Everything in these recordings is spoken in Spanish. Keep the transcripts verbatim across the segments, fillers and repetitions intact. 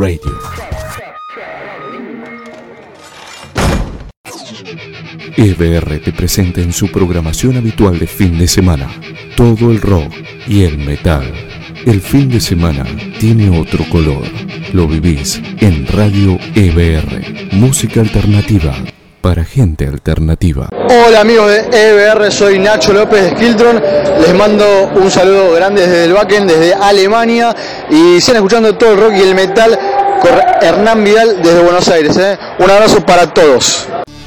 Radio. E B R te presenta en su programación habitual de fin de semana todo el rock y el metal. El fin de semana tiene otro color. Lo vivís en Radio E B R. Música alternativa para gente alternativa. Hola amigos de E B R, soy Nacho López de Skiltron. Les mando un saludo grande desde el Wacken, desde Alemania. Y sigan escuchando todo el rock y el metal con Hernán Vidal desde Buenos Aires. ¿eh? Un abrazo para todos.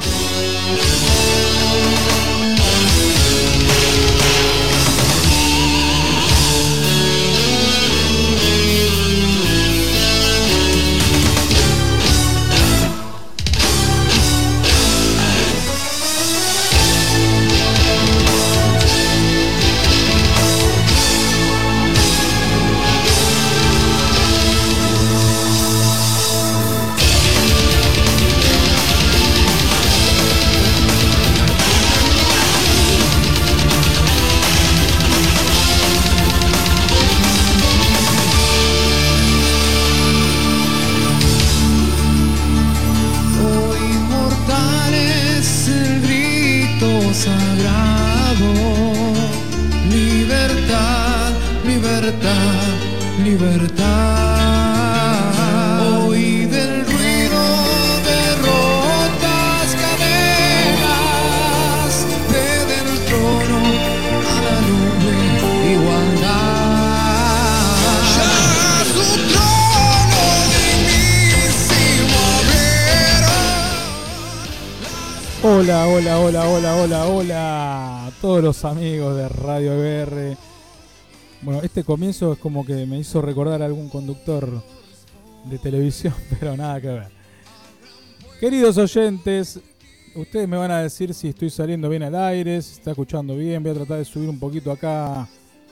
Hola, hola, hola, hola, hola, hola a todos los amigos de Radio E B R. Bueno, este comienzo es como que me hizo recordar a algún conductor de televisión, pero nada que ver. Queridos oyentes, ustedes me van a decir si estoy saliendo bien al aire, si está escuchando bien. Voy a tratar de subir un poquito acá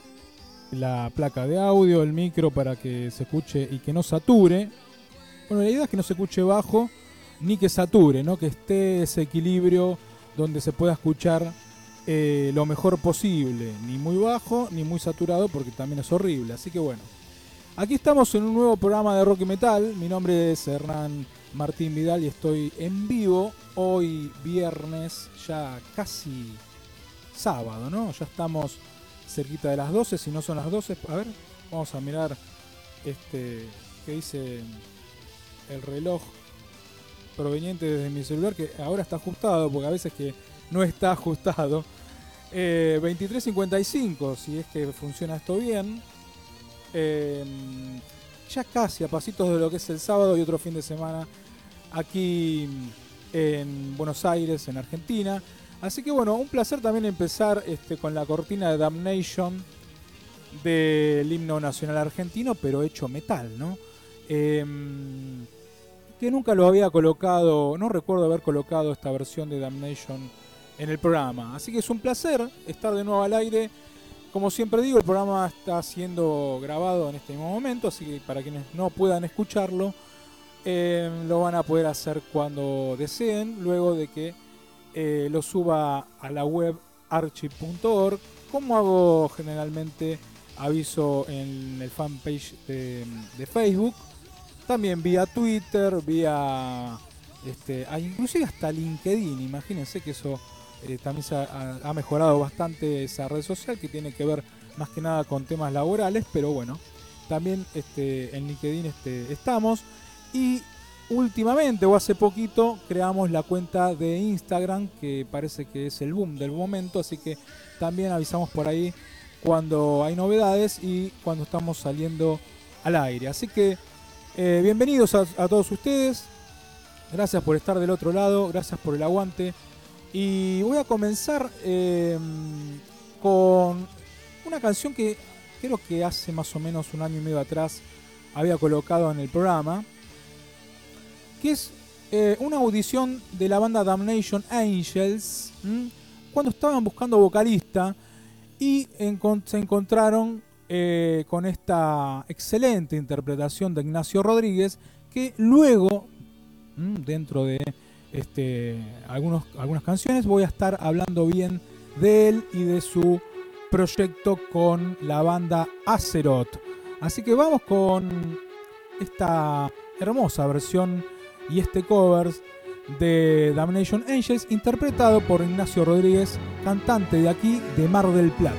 la placa de audio, el micro, para que se escuche y que no sature. Bueno, la idea es que no se escuche bajo ni que sature, ¿no? Que esté ese equilibrio donde se pueda escuchar eh, lo mejor posible, ni muy bajo ni muy saturado, porque también es horrible. Así que bueno, aquí estamos en un nuevo programa de rock y metal. Mi nombre es Hernán Martín Vidal y estoy en vivo hoy viernes, ya casi sábado, ¿no? Ya estamos cerquita de las doce, si no son las doce, a ver, vamos a mirar este qué dice el reloj proveniente desde mi celular, que ahora está ajustado, porque a veces que no está ajustado. eh, veintitrés cincuenta y cinco, si es que funciona esto bien. Eh, ya casi a pasitos de lo que es el sábado y otro fin de semana aquí en Buenos Aires, en Argentina. Así que bueno, un placer también empezar este, con la cortina de Damnation del himno nacional argentino, pero hecho metal, ¿no? Eh, que nunca lo había colocado, no recuerdo haber colocado esta versión de Damnation en el programa. Así que es un placer estar de nuevo al aire. Como siempre digo, el programa está siendo grabado en este mismo momento, así que para quienes no puedan escucharlo, eh, lo van a poder hacer cuando deseen, luego de que eh, lo suba a la web archive punto org, como hago generalmente, aviso en el fanpage de, de Facebook. También vía Twitter, vía este, inclusive hasta LinkedIn. Imagínense que eso eh, también se ha, ha mejorado bastante, esa red social, que tiene que ver más que nada con temas laborales, pero bueno, también este, en LinkedIn este, estamos. Y últimamente o hace poquito creamos la cuenta de Instagram, que parece que es el boom del momento, así que también avisamos por ahí cuando hay novedades y cuando estamos saliendo al aire. Así que Eh, bienvenidos a, a todos ustedes, gracias por estar del otro lado, gracias por el aguante. Y voy a comenzar eh, con una canción que creo que hace más o menos un año y medio atrás había colocado en el programa, que es eh, una audición de la banda Damnation Angels, ¿m? cuando estaban buscando vocalista y encont- se encontraron Eh, con esta excelente interpretación de Ignacio Rodríguez, que luego mmm, dentro de este, algunos, algunas canciones voy a estar hablando bien de él y de su proyecto con la banda Azeroth. Así que vamos con esta hermosa versión y este cover de Damnation Angels, interpretado por Ignacio Rodríguez, cantante de aquí, de Mar del Plata.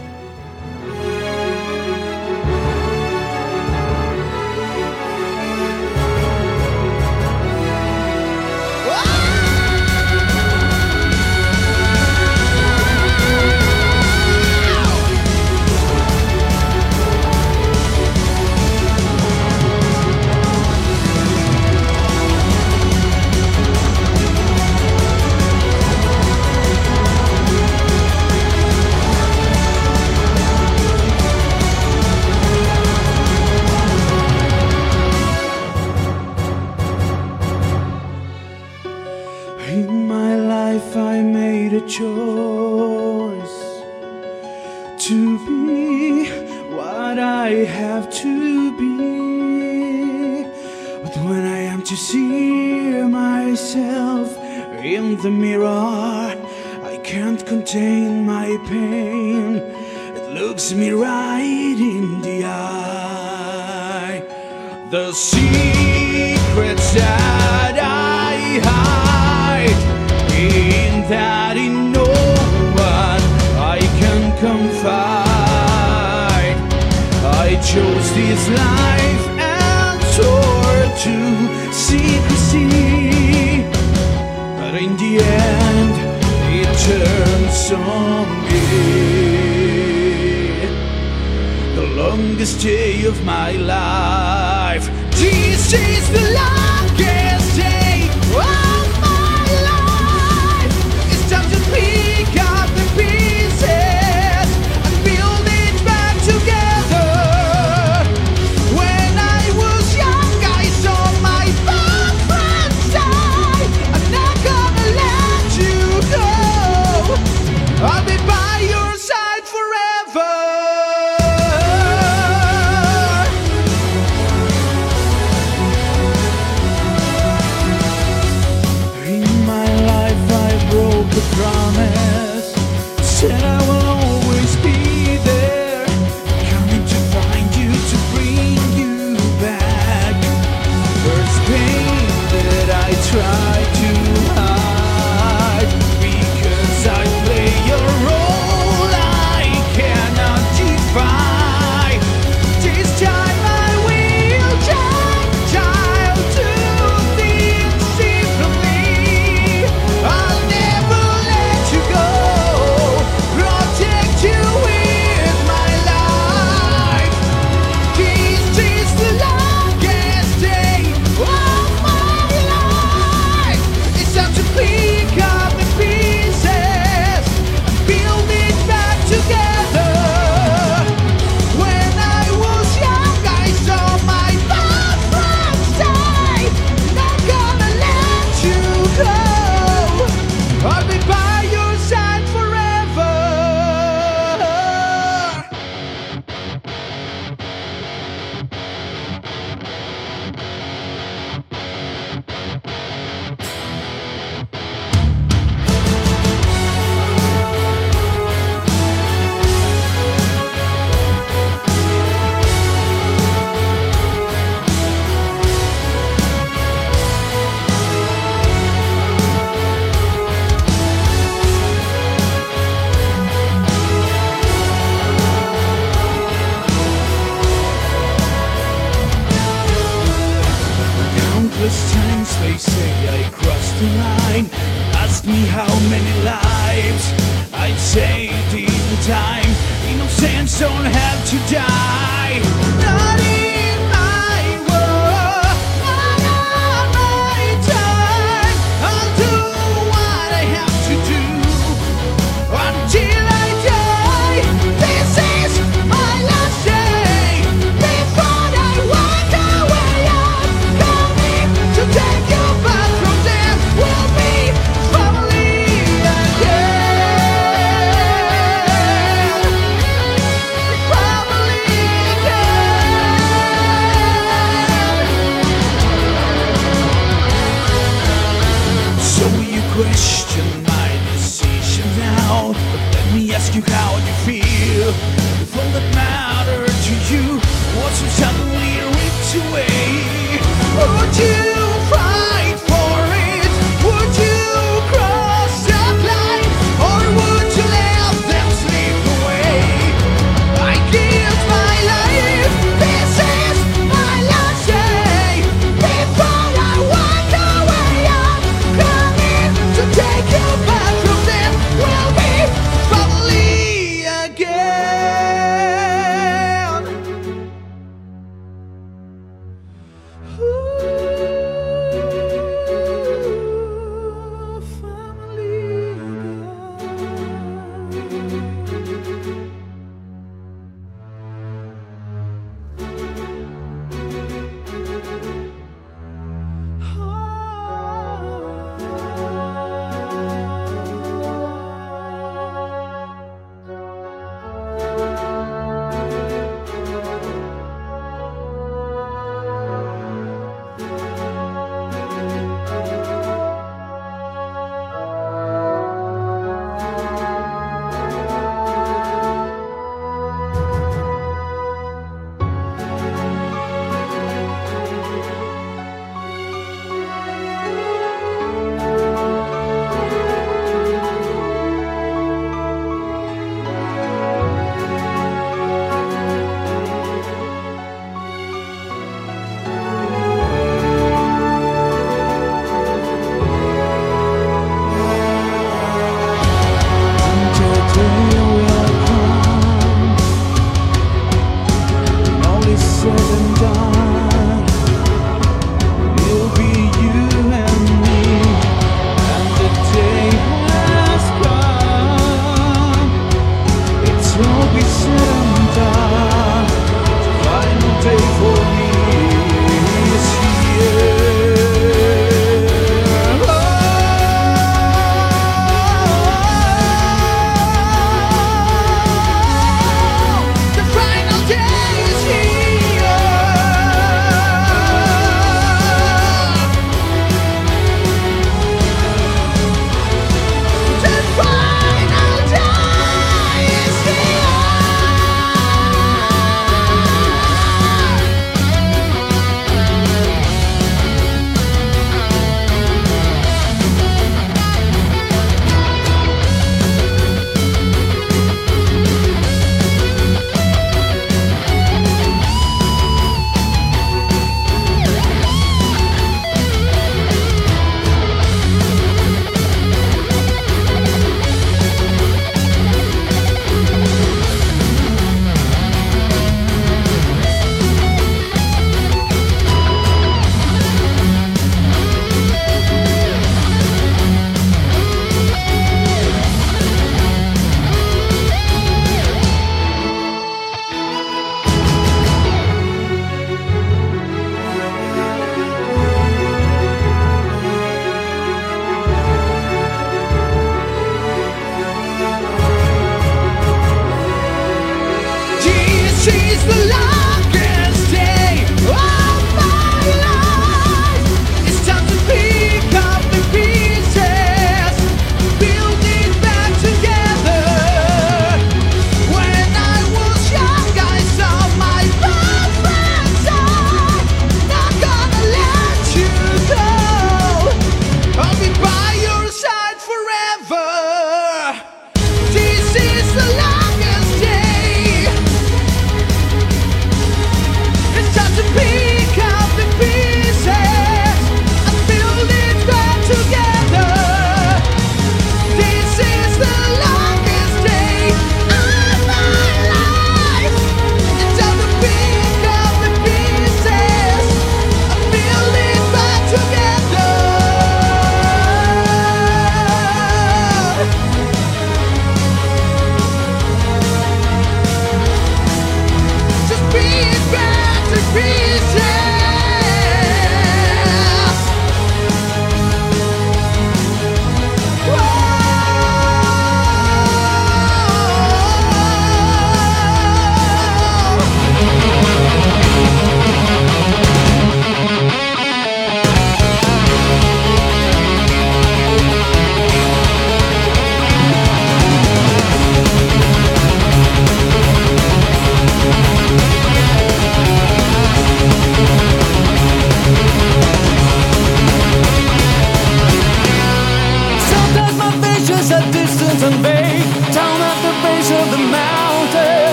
Choice to be what I have to be, but when I am to see myself in the mirror, I can't contain my pain. It looks me right in the eye. The secrets that I hide in that in no one I can confide. I chose this life and swore to secrecy, but in the end it turns on me. The longest day of my life. This is the longest day of my life. It's time to pick up the pieces and build it back together. When I was young, I saw my best friends die. I'm not gonna let you go. I'll be by your side forever. The promise said I will always be there, coming to find you, to bring you back. First pain that I try to hide, because I play a role I cannot defy. This time I will change, child, to things differently. I'll never you go, protect you with my life. This is the longest day of my life. It's time to pick up the pieces and build it back together. When I was young, I saw my best friends die. Not gonna let you go. I'll be by your side forever. Countless times they say I crossed the line. Ask me how many lives I'd saved in time. Innocents don't have to die. Not in my world, not on my time. I'll do what I have to do until I die. This is my last day before I walk away. I'm coming to take you back from there. We'll be family again. Family again.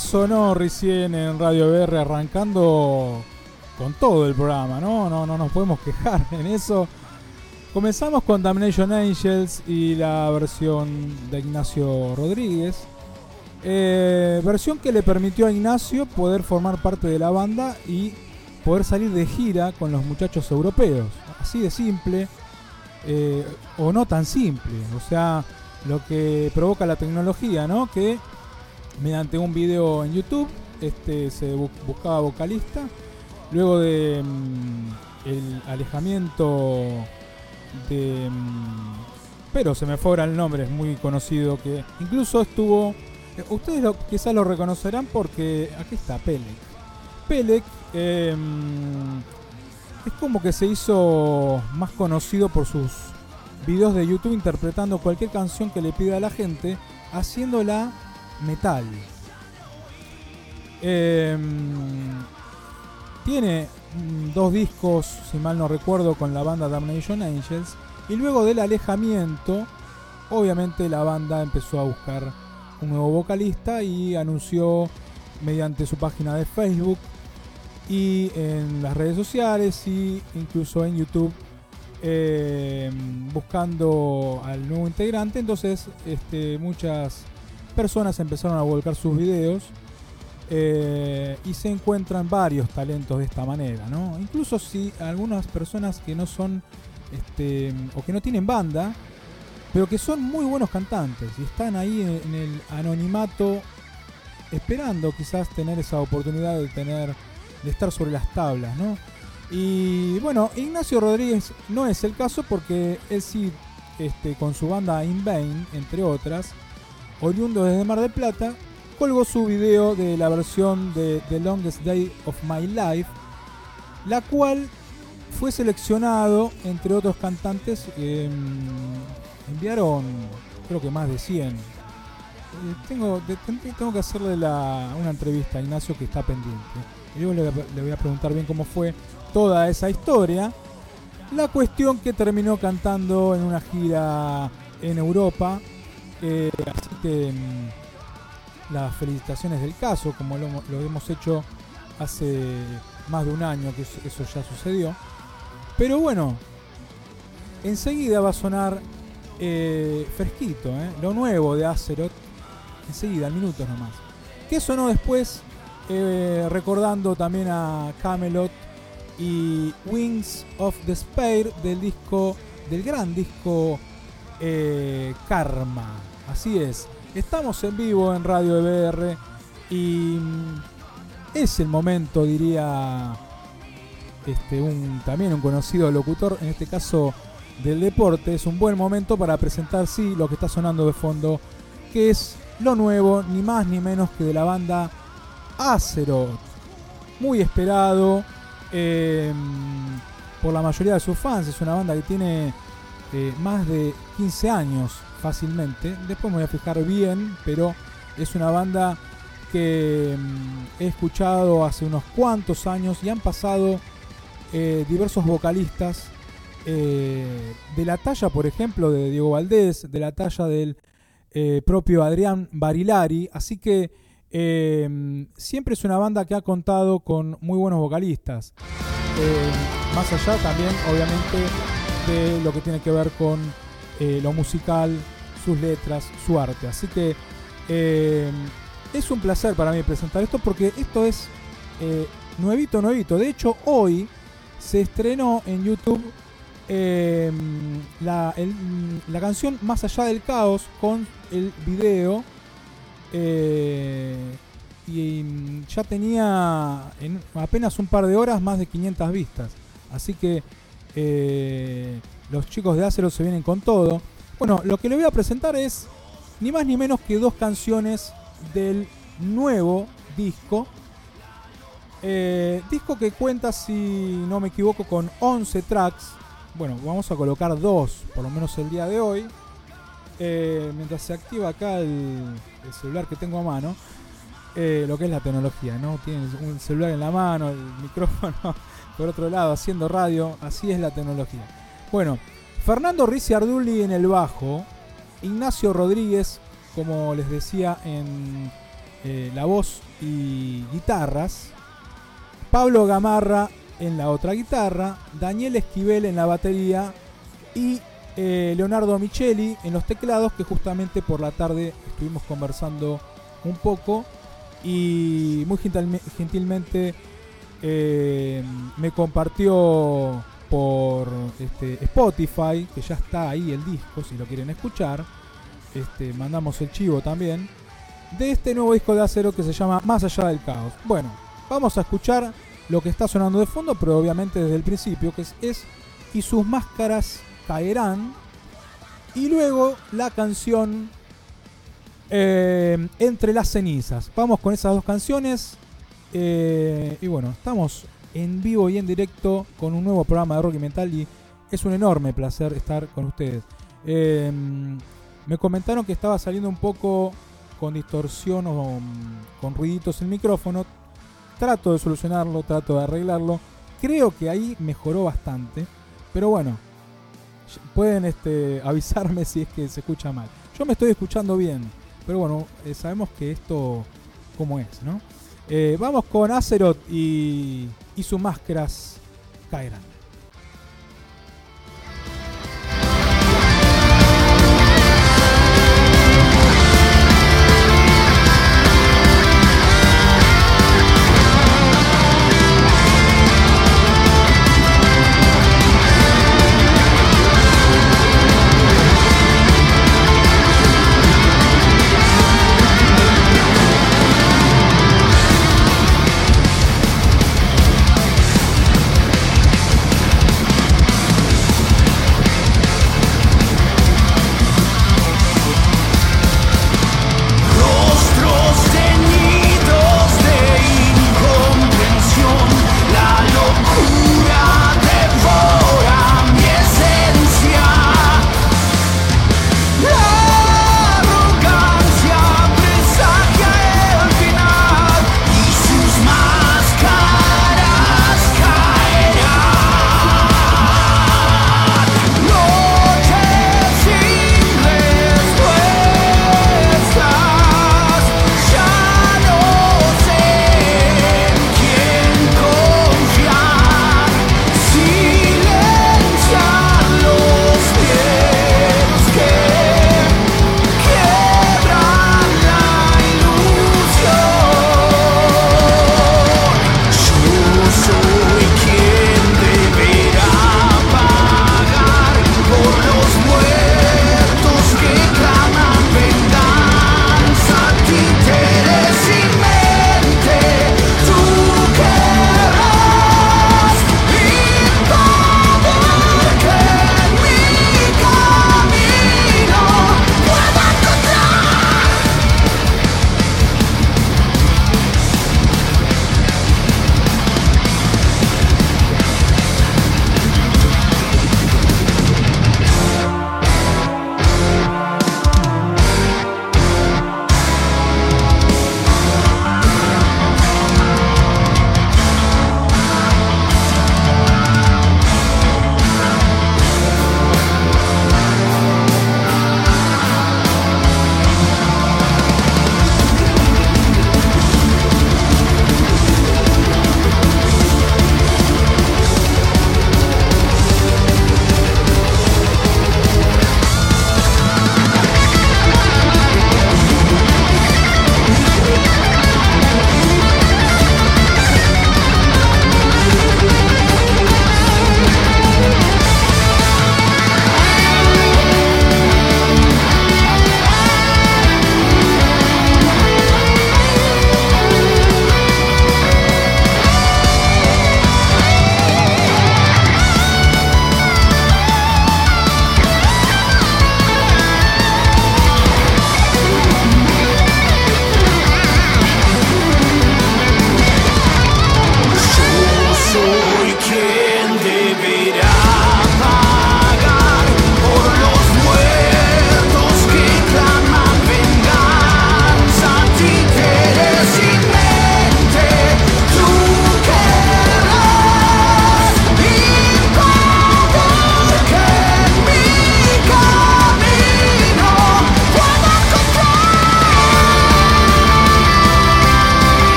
sonó recién en Radio B R, arrancando con todo el programa, ¿no? No, no nos podemos quejar en eso. Comenzamos con Damnation Angels y la versión de Ignacio Rodríguez. Eh, versión que le permitió a Ignacio poder formar parte de la banda y poder salir de gira con los muchachos europeos. Así de simple, eh, o no tan simple. O sea, lo que provoca la tecnología, ¿no? Que mediante un video en YouTube este, se bu- buscaba vocalista. Luego de mm, el alejamiento de... Mm, pero se me fue ahora el nombre, es muy conocido, que incluso estuvo... Eh, ustedes lo, quizás lo reconocerán porque... Aquí está, Pelec. Pelec eh, es como que se hizo más conocido por sus videos de YouTube interpretando cualquier canción que le pida a la gente, haciéndola metal. Eh, tiene mm, dos discos, si mal no recuerdo, con la banda Damnation Angels. Y luego del alejamiento, obviamente la banda empezó a buscar un nuevo vocalista y anunció mediante su página de Facebook y en las redes sociales y incluso en YouTube, eh, buscando al nuevo integrante. Entonces este, muchas personas empezaron a volcar sus videos, eh, y se encuentran varios talentos de esta manera, ¿no? Incluso si algunas personas que no son este, o que no tienen banda, pero que son muy buenos cantantes y están ahí en, en el anonimato, esperando quizás tener esa oportunidad de tener de estar sobre las tablas, ¿no? Y bueno, Ignacio Rodríguez no es el caso, porque él sí, este, con su banda In Vain, entre otras, oriundo desde Mar del Plata, colgó su video de la versión de The Longest Day of My Life, la cual fue seleccionado entre otros cantantes. Eh, enviaron creo que más de cien. Eh, tengo, de, tengo que hacerle la, una entrevista a Ignacio, que está pendiente. Y luego le, le voy a preguntar bien cómo fue toda esa historia. La cuestión que terminó cantando en una gira en Europa. Eh, así que mmm, las felicitaciones del caso, como lo, lo hemos hecho hace más de un año que eso ya sucedió. Pero bueno, enseguida va a sonar eh, fresquito, eh, lo nuevo de Azeroth. Enseguida, en minutos nomás. ¿Qué sonó después? Eh, recordando también a Camelot y Wings of Despair del disco, del gran disco eh, Karma. Así es, estamos en vivo en Radio E B R y es el momento, diría este, un, también un conocido locutor, en este caso del deporte, es un buen momento para presentar, sí, lo que está sonando de fondo, que es lo nuevo, ni más ni menos que de la banda Azeroth, muy esperado eh, por la mayoría de sus fans. Es una banda que tiene eh, más de quince años fácilmente, después me voy a fijar bien, pero es una banda que mm, he escuchado hace unos cuantos años y han pasado eh, diversos vocalistas eh, de la talla, por ejemplo, de Diego Valdés, de la talla del eh, propio Adrián Barilari, así que Eh, siempre es una banda que ha contado con muy buenos vocalistas, eh, más allá también obviamente de lo que tiene que ver con eh, lo musical, sus letras, su arte. Así que eh, es un placer para mí presentar esto, porque esto es eh, nuevito, nuevito. De hecho, hoy se estrenó en YouTube eh, la, el, la canción Más Allá del Caos, con el video. Eh, y ya tenía en apenas un par de horas más de quinientas vistas. Así que eh, los chicos de Azeroth se vienen con todo. Bueno, lo que le voy a presentar es ni más ni menos que dos canciones del nuevo disco. Eh, disco que cuenta, si no me equivoco, con once tracks. Bueno, vamos a colocar dos, por lo menos el día de hoy. Eh, mientras se activa acá el, el celular que tengo a mano, eh, lo que es la tecnología, ¿no? Tienes un celular en la mano, el micrófono por otro lado, haciendo radio. Así es la tecnología. Bueno, Fernando Ricciardulli en el bajo, Ignacio Rodríguez, como les decía en eh, la voz y guitarras, Pablo Gamarra en la otra guitarra, Daniel Esquivel en la batería y eh, Leonardo Micheli en los teclados, que justamente por la tarde estuvimos conversando un poco y muy gentil, gentilmente eh, me compartió por este, Spotify, que ya está ahí el disco si lo quieren escuchar. Este, mandamos el chivo también de este nuevo disco de Acero que se llama Más allá del caos. Bueno, vamos a escuchar lo que está sonando de fondo, pero obviamente desde el principio, que es, es Y sus máscaras caerán, y luego la canción eh, Entre las cenizas. Vamos con esas dos canciones eh, y bueno, estamos en vivo y en directo con un nuevo programa de Rock y Metal y es un enorme placer estar con ustedes. Eh, me comentaron que estaba saliendo un poco con distorsión o con ruiditos el micrófono. Trato de solucionarlo, trato de arreglarlo. Creo que ahí mejoró bastante, pero bueno, pueden este, avisarme si es que se escucha mal. Yo me estoy escuchando bien, pero bueno, eh, sabemos que esto como es, ¿no? Eh, vamos con Azeroth y, y sus máscaras caerán. We'll be right back.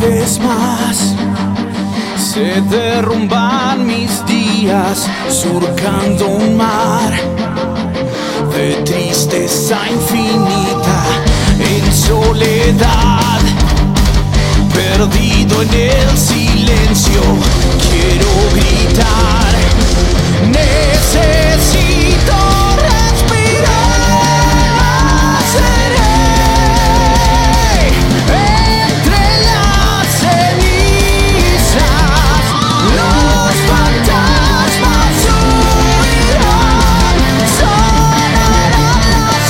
vez más se derrumban mis días surcando un mar de tristeza infinita en soledad, perdido en el silencio, quiero gritar, necesito respirar, seré entre las cenizas, los fantasmas huirán, sonarán las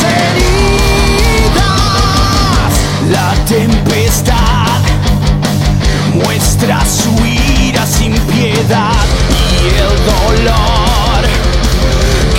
heridas, la tempestad muestra su ira sin piedad y el dolor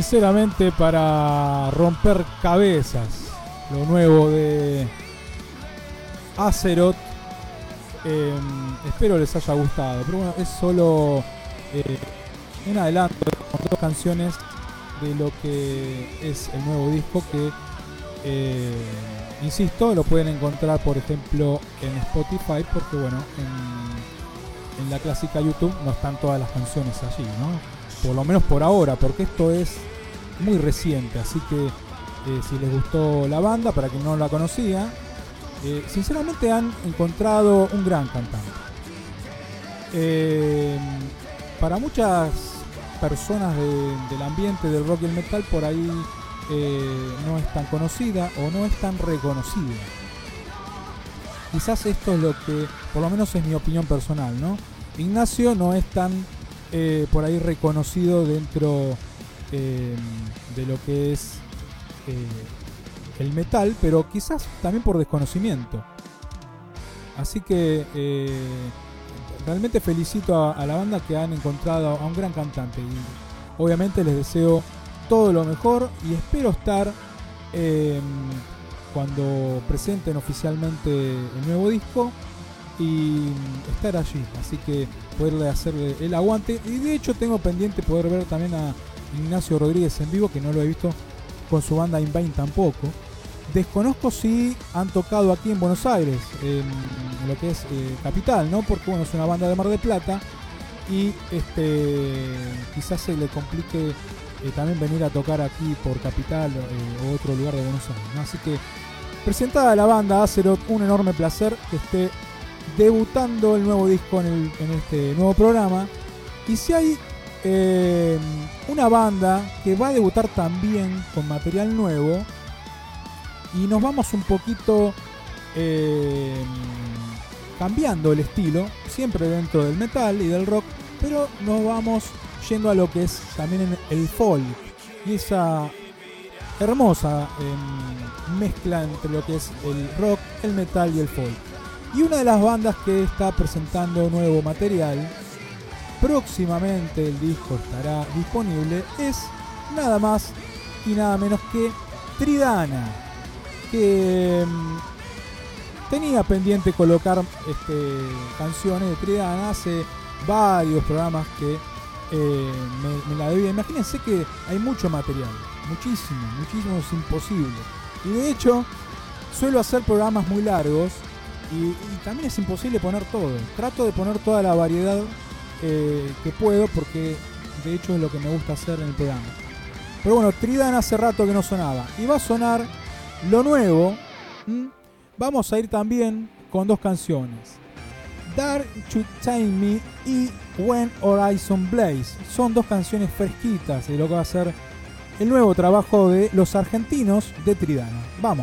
sinceramente para romper cabezas. Lo nuevo de Azeroth. Eh, espero les haya gustado. Pero bueno, es solo eh, un adelanto con dos canciones de lo que es el nuevo disco que, eh, insisto, lo pueden encontrar, por ejemplo, en Spotify, porque bueno, en, en la clásica YouTube no están todas las canciones allí, ¿no? Por lo menos por ahora, porque esto es muy reciente, así que eh, si les gustó la banda, para quien no la conocía, eh, sinceramente han encontrado un gran cantante. Eh, para muchas personas de, del ambiente del rock y el metal, por ahí eh, no es tan conocida o no es tan reconocida. Quizás esto es lo que, por lo menos es mi opinión personal, ¿no? Ignacio no es tan eh, por ahí reconocido dentro eh, de lo que es eh, el metal, pero quizás también por desconocimiento. Así que eh, realmente felicito a, a la banda que han encontrado a un gran cantante, y obviamente les deseo todo lo mejor y espero estar eh, cuando presenten oficialmente el nuevo disco y estar allí, así que poderle hacerle el aguante. Y de hecho tengo pendiente poder ver también a Ignacio Rodríguez en vivo, que no lo he visto con su banda In Vain tampoco. Desconozco si han tocado aquí en Buenos Aires, en lo que es eh, Capital, ¿no? Porque bueno, es una banda de Mar del Plata y este quizás se le complique eh, también venir a tocar aquí por Capital eh, o otro lugar de Buenos Aires, ¿no? Así que presentada la banda Azeroth, un enorme placer que esté debutando el nuevo disco en, el, en este nuevo programa. Y si hay eh, una banda que va a debutar también con material nuevo, y nos vamos un poquito eh, cambiando el estilo, siempre dentro del metal y del rock, pero nos vamos yendo a lo que es también el folk y esa hermosa eh, mezcla entre lo que es el rock, el metal y el folk. Y una de las bandas que está presentando nuevo material, próximamente el disco estará disponible, es nada más y nada menos que Tridana, que mmm, tenía pendiente colocar este, canciones de Tridana hace varios programas que eh, me, me la debía. Imagínense que hay mucho material, muchísimo, muchísimo, es imposible. Y de hecho suelo hacer programas muy largos y, y también es imposible poner todo. Trato de poner toda la variedad eh, que puedo, porque de hecho es lo que me gusta hacer en el programa. Pero bueno, Tridana hace rato que no sonaba y va a sonar lo nuevo. ¿Mm? Vamos a ir también con dos canciones, Dare to Tame Me y When Horizon Blaze. Son dos canciones fresquitas de lo que va a ser el nuevo trabajo de los argentinos de Tridana. Vamos.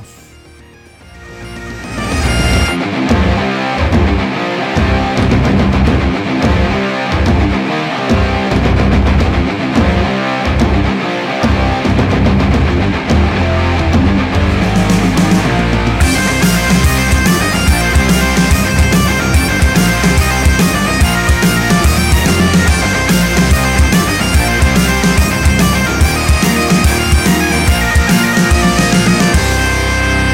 We'll be right back.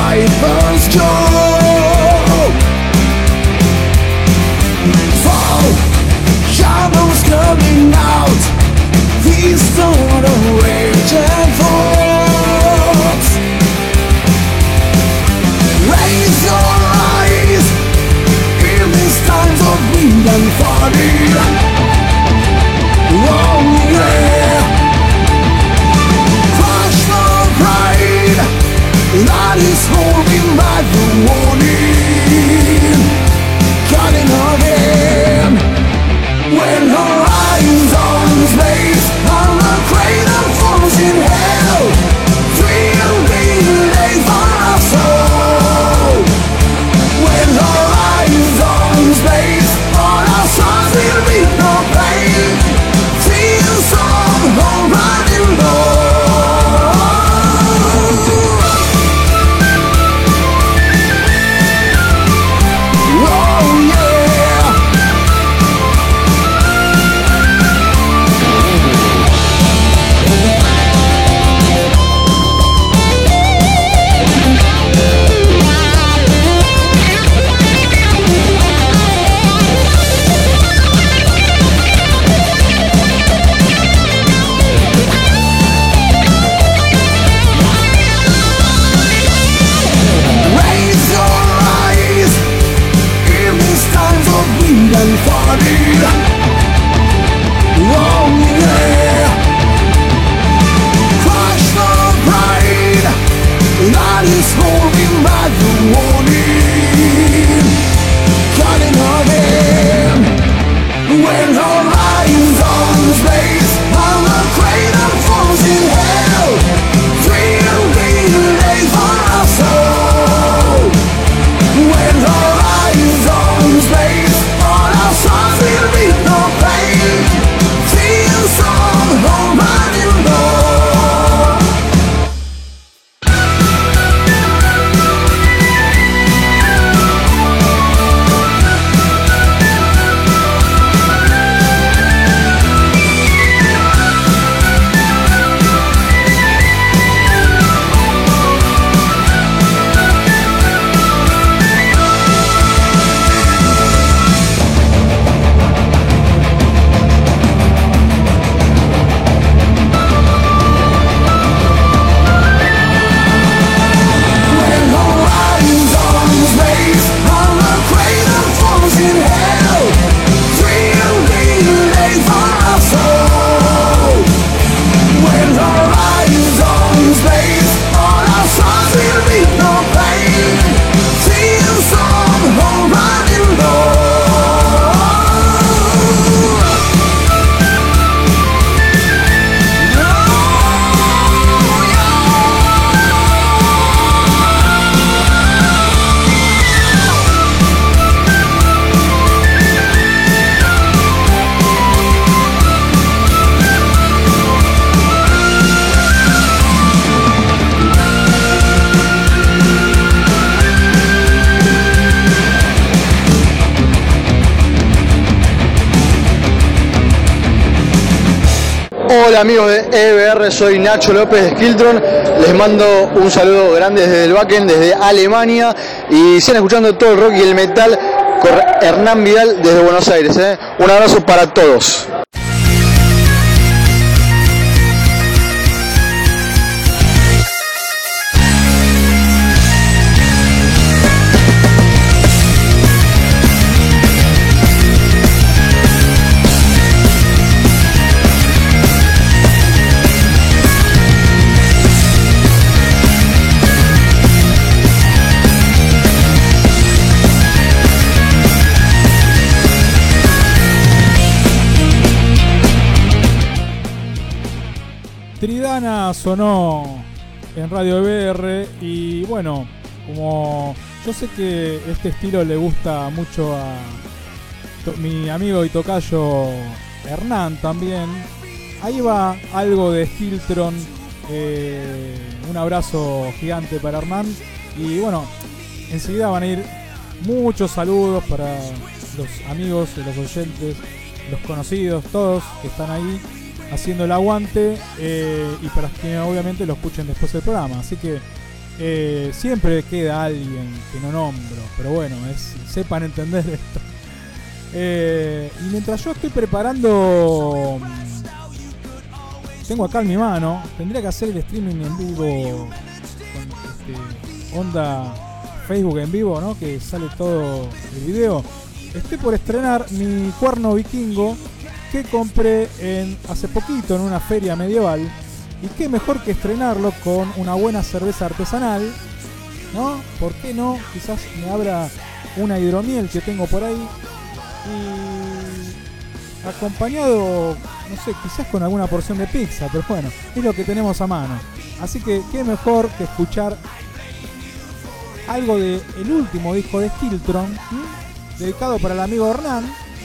survivor's joke. Fall, shadows coming out, feast on a raging force. Raise your eyes in these times of wind and fire. Oh yeah, crush the pride that is holding back the warning. Cutting again when horizons on space and the cradle falls in hell. Three days for our soul. When horizons on space, all our sons will be no pain. Tears of hope running low. Hola amigos de E B R, soy Nacho López de Skiltron, les mando un saludo grande desde el backend, desde Alemania, y sigan escuchando todo el rock y el metal con Hernán Vidal desde Buenos Aires, ¿eh? Un abrazo para todos. Tridana sonó en Radio E B R y bueno, como yo sé que este estilo le gusta mucho a to- mi amigo y tocayo Hernán también, ahí va algo de Skiltron, eh, un abrazo gigante para Hernán y bueno, enseguida van a ir muchos saludos para los amigos, los oyentes, los conocidos, todos que están ahí haciendo el aguante, eh, y para quienes obviamente lo escuchen después del programa. Así que Eh, siempre queda alguien que no nombro, pero bueno, es, sepan entender esto. Eh, y mientras yo estoy preparando, tengo acá en mi mano, tendría que hacer el streaming en vivo con este, onda Facebook en vivo, ¿no? Que sale todo el video. Estoy por estrenar mi cuerno vikingo que compré en, hace poquito en una feria medieval. Y qué mejor que estrenarlo con una buena cerveza artesanal, ¿no? ¿Por qué no? Quizás me abra una hidromiel que tengo por ahí. Y acompañado, no sé, quizás con alguna porción de pizza, pero bueno, es lo que tenemos a mano. Así que qué mejor que escuchar algo del último disco de Skiltron, ¿sí? Dedicado para el amigo Hernán.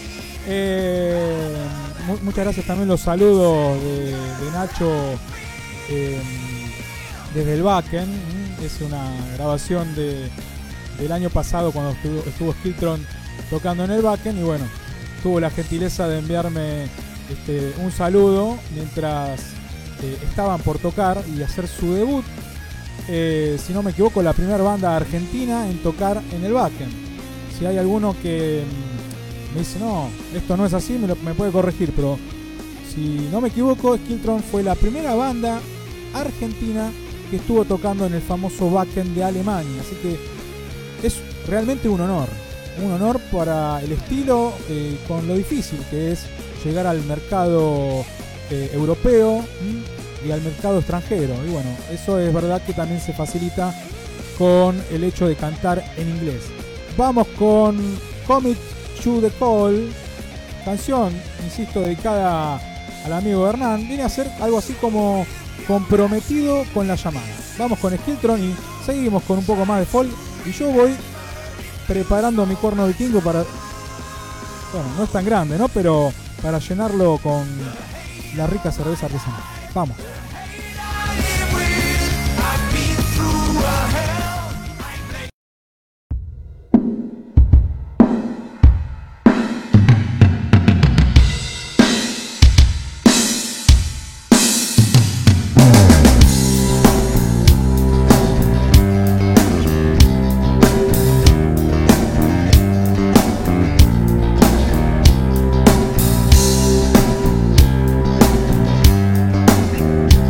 Eh, muchas gracias, también los saludos de, de Nacho eh, desde el Wacken. Es una grabación de, del año pasado cuando estuvo, estuvo Skiltron tocando en el Wacken, y bueno, tuvo la gentileza de enviarme este, un saludo mientras eh, estaban por tocar y hacer su debut, eh, si no me equivoco, la primera banda argentina en tocar en el Wacken. Si hay alguno que me dice, no, esto no es así, me, lo, me puede corregir, pero si no me equivoco, Skiltron fue la primera banda argentina que estuvo tocando en el famoso Wacken de Alemania, así que es realmente un honor. Un honor para el estilo, eh, con lo difícil que es llegar al mercado eh, europeo ¿m? y al mercado extranjero. Y bueno, eso es verdad que también se facilita con el hecho de cantar en inglés. Vamos con Commit to the Call, canción, insisto, dedicada al amigo Hernán. Viene a ser algo así como comprometido con la llamada. Vamos con Skiltron y seguimos con un poco más de folk. Y yo voy preparando mi cuerno vikingo para, bueno, no es tan grande, ¿no? Pero para llenarlo con la rica cerveza artesanal. Vamos. We'll be right back.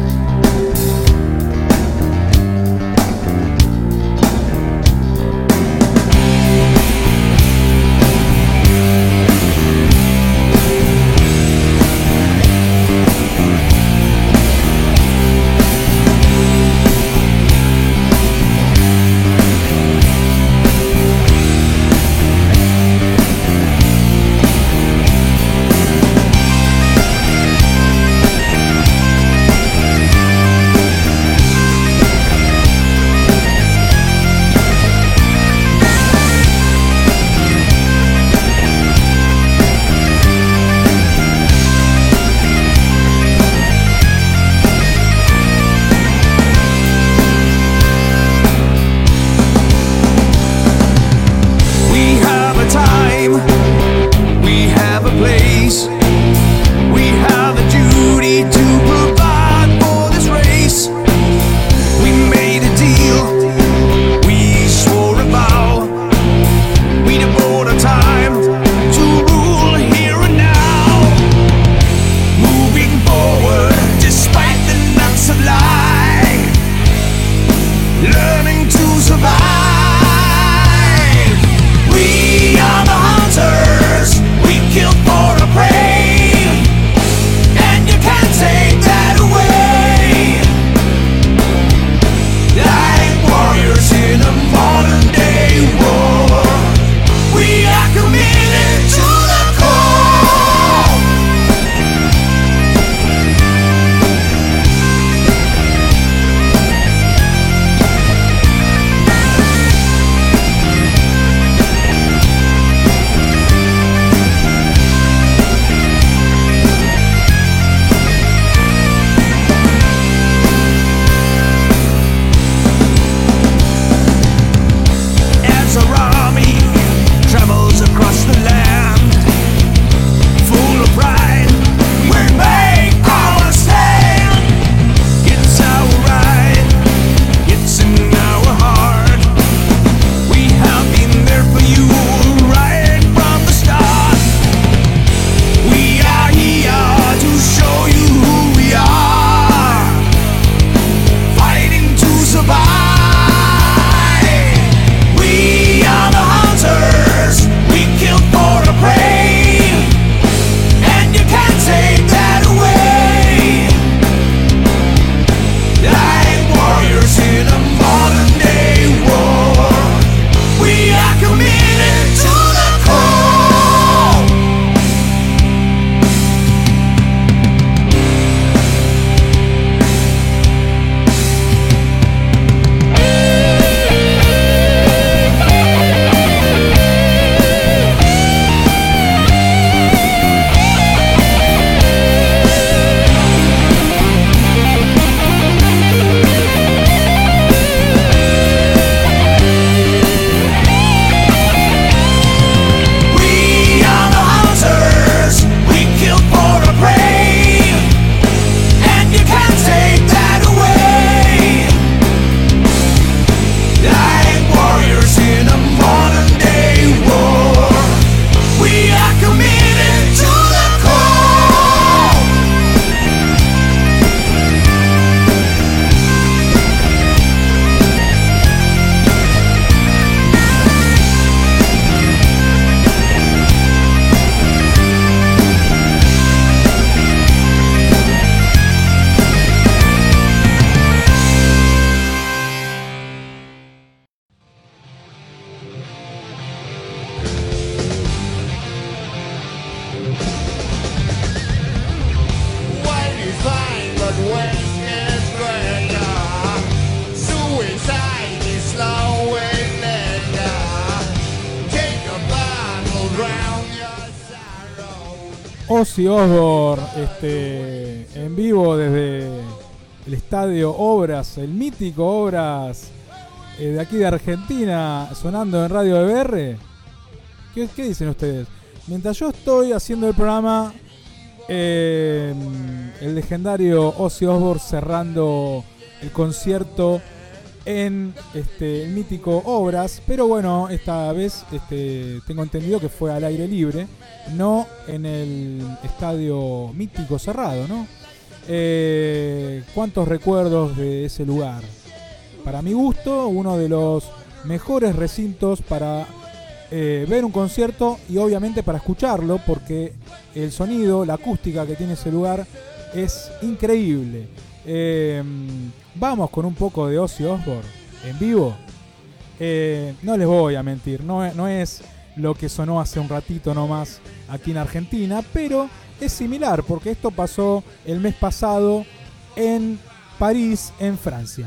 Ozzy Osbourne, este, en vivo desde el estadio Obras, el mítico Obras eh, de aquí de Argentina, sonando en Radio E B R. ¿Qué, qué dicen ustedes? Mientras yo estoy haciendo el programa, eh, el legendario Ozzy Osbourne cerrando el concierto en este, el mítico Obras, pero bueno, esta vez este, tengo entendido que fue al aire libre, no en el estadio mítico cerrado, ¿no? Eh, ¿Cuántos recuerdos de ese lugar? Para mi gusto, uno de los mejores recintos para eh, ver un concierto y obviamente para escucharlo, porque el sonido, la acústica que tiene ese lugar es increíble. Eh, vamos con un poco de Ozzy Osbourne en vivo. Eh, no les voy a mentir, no, no es lo que sonó hace un ratito nomás aquí en Argentina, pero es similar porque esto pasó el mes pasado en París, en Francia.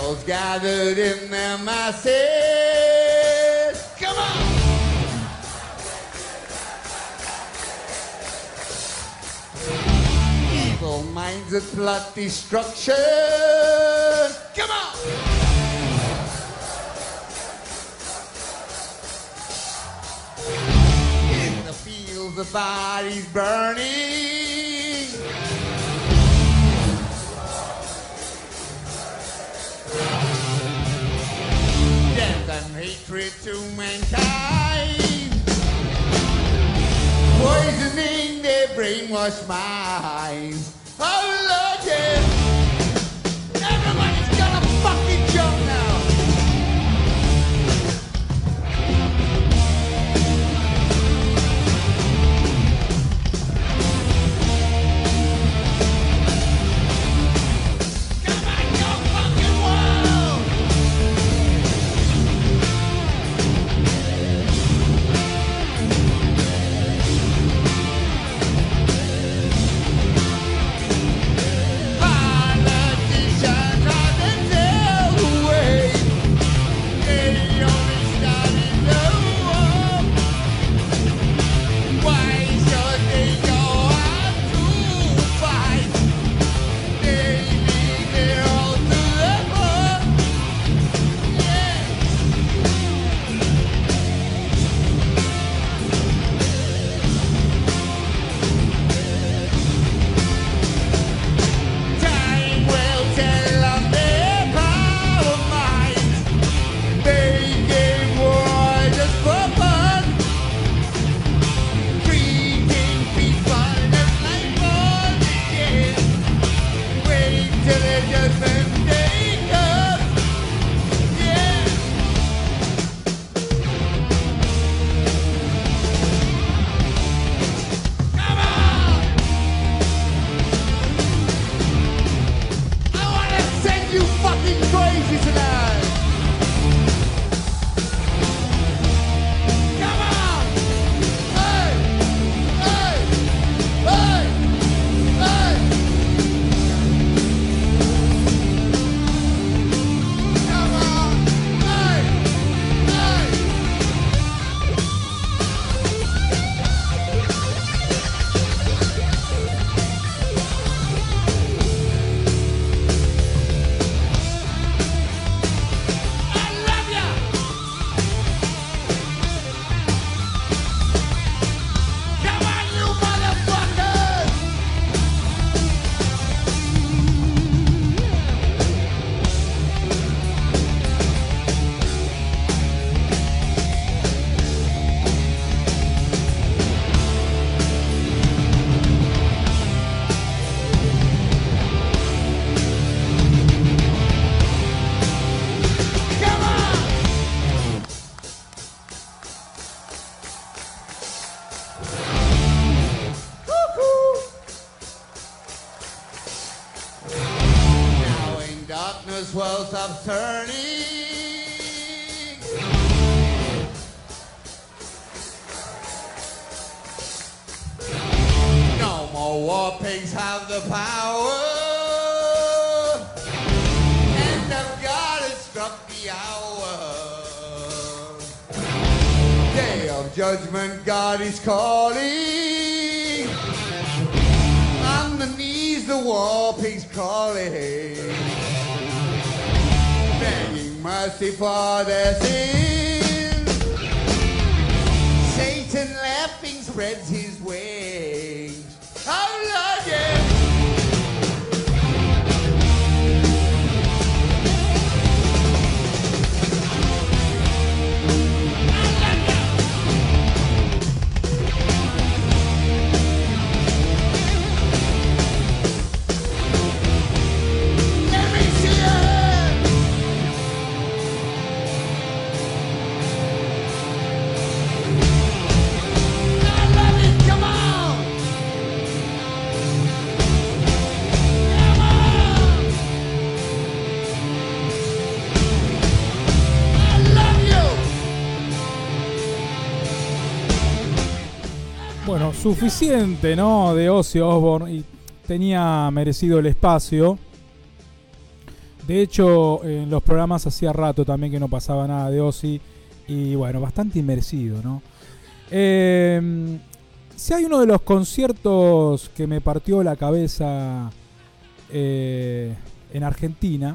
devils gathered in their masses. Come on! Evil minds that plot destruction. Come on! In the fields, the bodies burning. Death and hatred to mankind, poisoning their brainwashed minds. Oh Lord, yeah. Everybody's gonna fucking jump now. Come on, go fucking wild. Politicians are the devil away. They only started the war. Why should they go out to fight? They leave it all to the poor. Yeah. Time will tell on their power minds. They gave war just for fun, treating people just like boys again. Wait till the judgment day comes. Yeah. Come on! I wanna send you fucking crazy tonight. Come on! Hey! Hey! Hey! Hey! Come on! Hey! Hey! I love ya! Come on, you motherfuckers! Come on! Now in darkness world stops turning. No more war pigs have the power. Hand of God has struck the hour. Day of judgment, God is calling. On the knees, the war pigs crawling, begging mercy for their sins. Satan laughing spreads his wings. Oh Lord, yeah. Let me see your hand. I love it. Come on. Come on. I love you. Bueno, suficiente, ¿no? De Ozzy Osbourne, y tenía merecido el espacio. De hecho, en los programas hacía rato también que no pasaba nada de Ozzy. Y bueno, bastante inmersivo, ¿no? Eh, si hay uno de los conciertos que me partió la cabeza eh, en Argentina,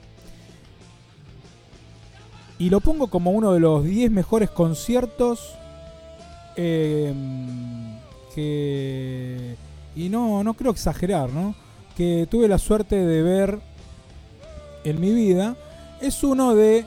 y lo pongo como uno de los diez mejores conciertos eh, que, y no, no creo exagerar, ¿no?, que tuve la suerte de ver en mi vida, es uno de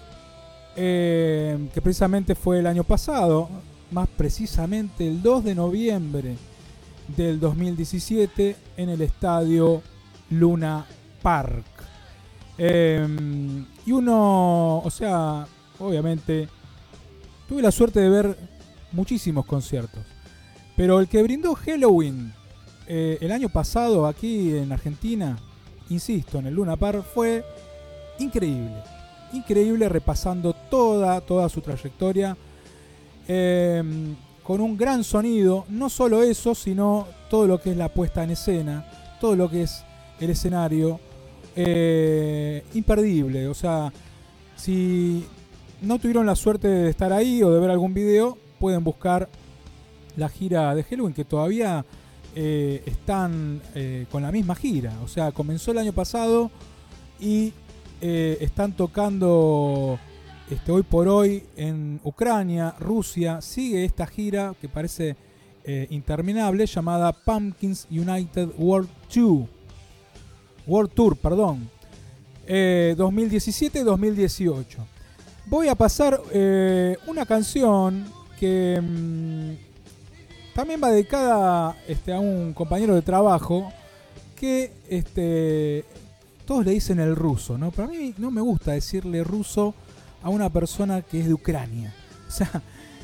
eh, que precisamente fue el año pasado, más precisamente el dos de noviembre del dos mil diecisiete, en el estadio Luna Park. Eh, y uno, o sea, obviamente tuve la suerte de ver muchísimos conciertos, pero el que brindó Helloween eh, el año pasado aquí en Argentina, insisto, en el Luna Park, fue increíble, increíble, repasando toda, toda su trayectoria, eh, con un gran sonido, no solo eso, sino todo lo que es la puesta en escena, todo lo que es el escenario, eh, imperdible. O sea, si no tuvieron la suerte de estar ahí o de ver algún video, pueden buscar la gira de Helloween, que todavía eh, están eh, con la misma gira. O sea, comenzó el año pasado y eh, están tocando este, hoy por hoy en Ucrania, Rusia. Sigue esta gira que parece eh, interminable, llamada Pumpkins United World Tour. World Tour, perdón. Eh, dos mil diecisiete dos mil dieciocho. Voy a pasar eh, una canción que mmm, también va dedicada este, a un compañero de trabajo que este, todos le dicen el ruso, ¿no? Pero a mí no me gusta decirle ruso a una persona que es de Ucrania. O sea,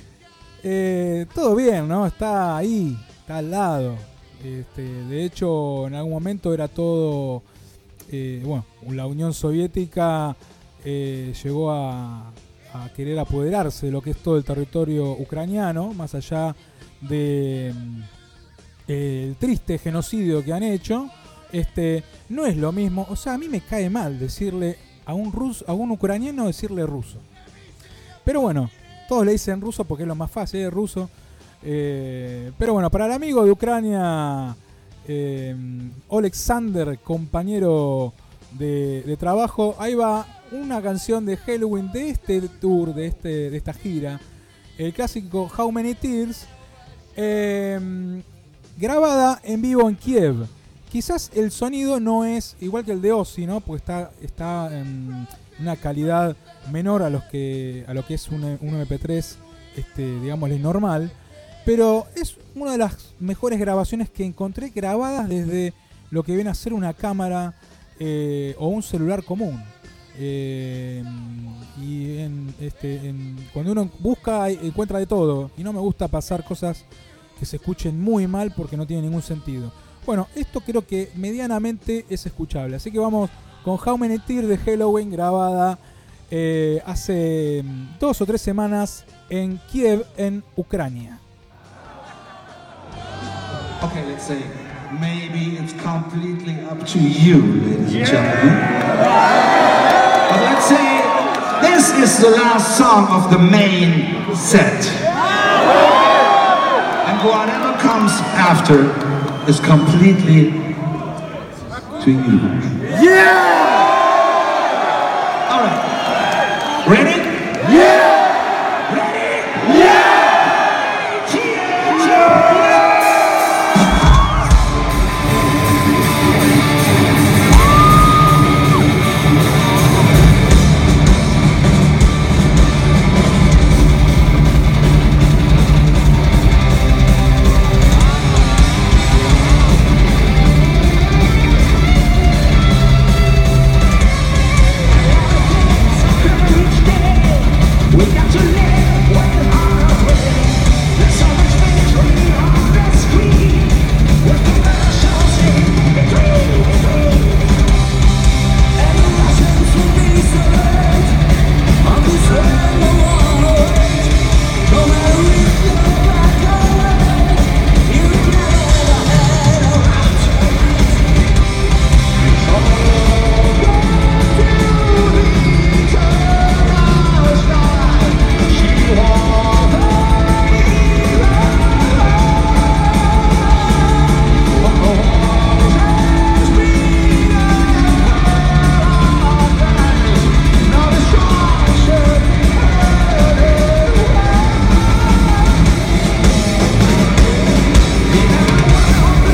eh, todo bien, ¿no? Está ahí, está al lado. Este, de hecho, en algún momento era todo... Eh, bueno, la Unión Soviética eh, llegó a, a querer apoderarse de lo que es todo el territorio ucraniano, más allá del de, triste genocidio que han hecho. Este, no es lo mismo, o sea, a mí me cae mal decirle a un ruso, a un ucraniano decirle ruso. Pero bueno, todos le dicen ruso porque es lo más fácil, es ruso. Eh, pero bueno, para el amigo de Ucrania, eh, Alexander, compañero de, de trabajo, ahí va una canción de Helloween de este tour, de, este, de esta gira, el clásico How Many Tears, eh, grabada en vivo en Kiev. Quizás el sonido no es igual que el de Ozzy, ¿no? Porque está, está en una calidad menor a, los que, a lo que es un, un eme pe tres, este, digámosle, normal. Pero es una de las mejores grabaciones que encontré grabadas desde lo que viene a ser una cámara eh, o un celular común. Eh, y en, este, en, cuando uno busca encuentra de todo, y no me gusta pasar cosas que se escuchen muy mal porque no tiene ningún sentido. Bueno, esto creo que medianamente es escuchable, así que vamos con How Many Tears de Helloween, grabada eh, hace dos o tres semanas en Kiev, en Ucrania. Okay, let's say, maybe it's completely up to you, ladies and gentlemen. But let's say, this is the last song of the main set. And whatever comes after is completely to you. Yeah! Alright, ready?